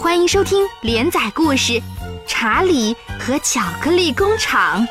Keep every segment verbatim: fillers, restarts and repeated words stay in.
欢迎收听连载故事《查理和巧克力工厂》。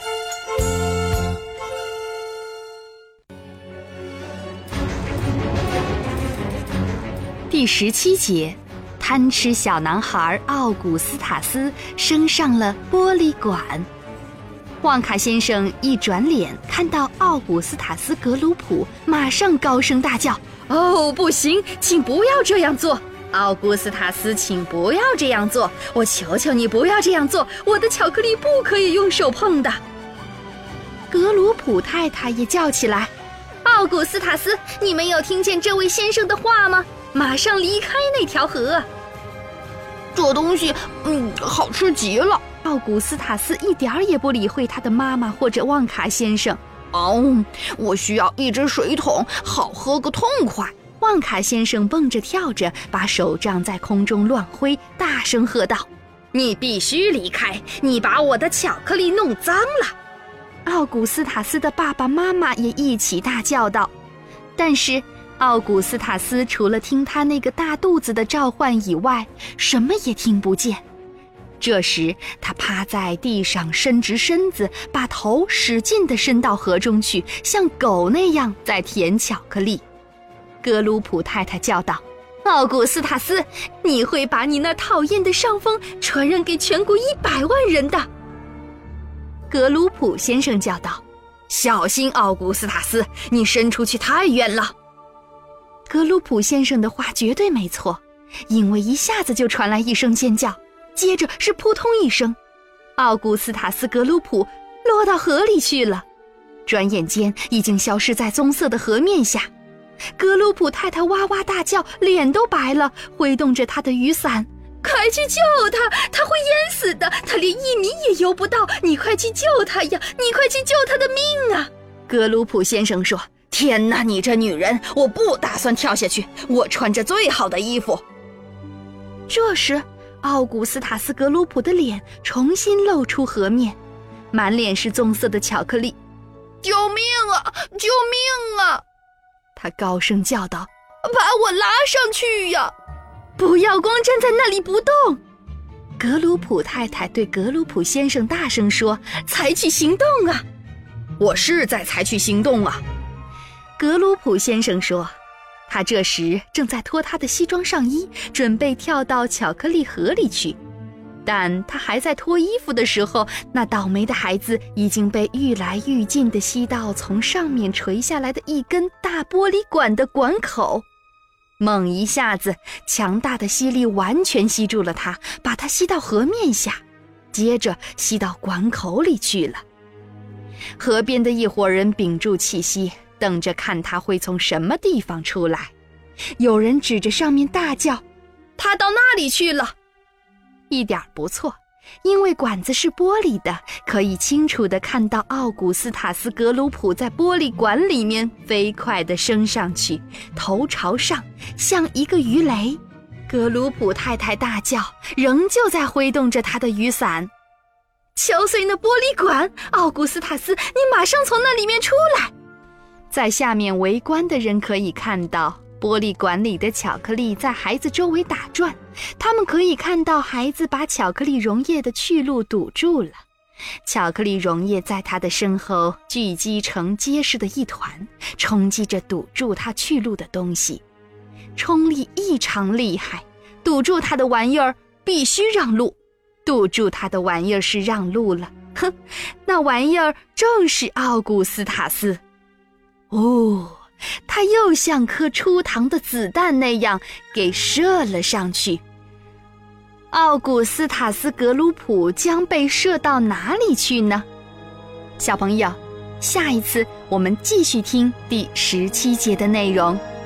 第十七节，贪吃小男孩奥古斯塔斯升上了玻璃管。旺卡先生一转脸看到奥古斯塔斯格鲁普，马上高声大叫： 哦，不行，请不要这样做！奥古斯塔斯，请不要这样做！我求求你不要这样做！我的巧克力不可以用手碰的。 格鲁普太太也叫起来： 奥古斯塔斯，你没有听见这位先生的话吗？马上离开那条河！ 这东西，嗯，好吃极了。 奥古斯塔斯一点儿也不理会他的妈妈或者旺卡先生。 哦，我需要一只水桶，好喝个痛快。 旺卡先生蹦着跳着，把手杖在空中乱挥，大声喝道： 你必须离开，你把我的巧克力弄脏了。 奥古斯塔斯的爸爸妈妈也一起大叫道。但是奥古斯塔斯除了听他那个大肚子的召唤以外，什么也听不见。这时他趴在地上伸直身子，把头使劲地伸到河中去，像狗那样在舔巧克力。格鲁普太太叫道：奥古斯塔斯，你会把你那讨厌的伤风传染给全国一百万人的。格鲁普先生叫道： 小心奥古斯塔斯，你伸出去太远了。 格鲁普先生的话绝对没错，因为一下子就传来一声尖叫，接着是扑通一声，奥古斯塔斯格鲁普落到河里去了，转眼间已经消失在棕色的河面下。格鲁普太太哇哇大叫，脸都白了，挥动着她的雨伞： 快去救他，他会淹死的，他连一米也游不到，你快去救他呀，你快去救他的命啊！ 格鲁普先生说： 天哪，你这女人，我不打算跳下去，我穿着最好的衣服。 这时奥古斯塔斯格鲁普的脸重新露出河面，满脸是棕色的巧克力。 救命啊，救命啊！ 他高声叫道： 把我拉上去呀！ 不要光站在那里不动！格鲁普太太对格鲁普先生大声说：采取行动啊！ 我是在采取行动啊！ 格鲁普先生说，他这时正在脱他的西装上衣，准备跳到巧克力河里去。但他还在脱衣服的时候，那倒霉的孩子已经被愈来愈近地吸到从上面垂下来的一根大玻璃管的管口。猛一下子，强大的吸力完全吸住了他，把他吸到河面下，接着吸到管口里去了。河边的一伙人屏住气息，等着看他会从什么地方出来。有人指着上面大叫： 他到那里去了！ 一点不错，因为管子是玻璃的，可以清楚地看到奥古斯塔斯格鲁普在玻璃管里面飞快地升上去，头朝上，像一个鱼雷。格鲁普太太大叫，仍旧在挥动着她的雨伞：敲碎那玻璃管！奥古斯塔斯，你马上从那里面出来！在下面围观的人可以看到玻璃管里的巧克力在孩子周围打转，他们可以看到孩子把巧克力溶液的去路堵住了，巧克力溶液在他的身后聚集成结实的一团，冲击着堵住他去路的东西，冲力异常厉害，堵住他的玩意儿必须让路，堵住他的玩意儿是让路了，哼，那玩意儿正是奥古斯塔斯。哦，他又像颗出膛的子弹那样给射了上去。奥古斯塔斯格鲁普将被射到哪里去呢？小朋友，下一次我们继续听第十七节的内容。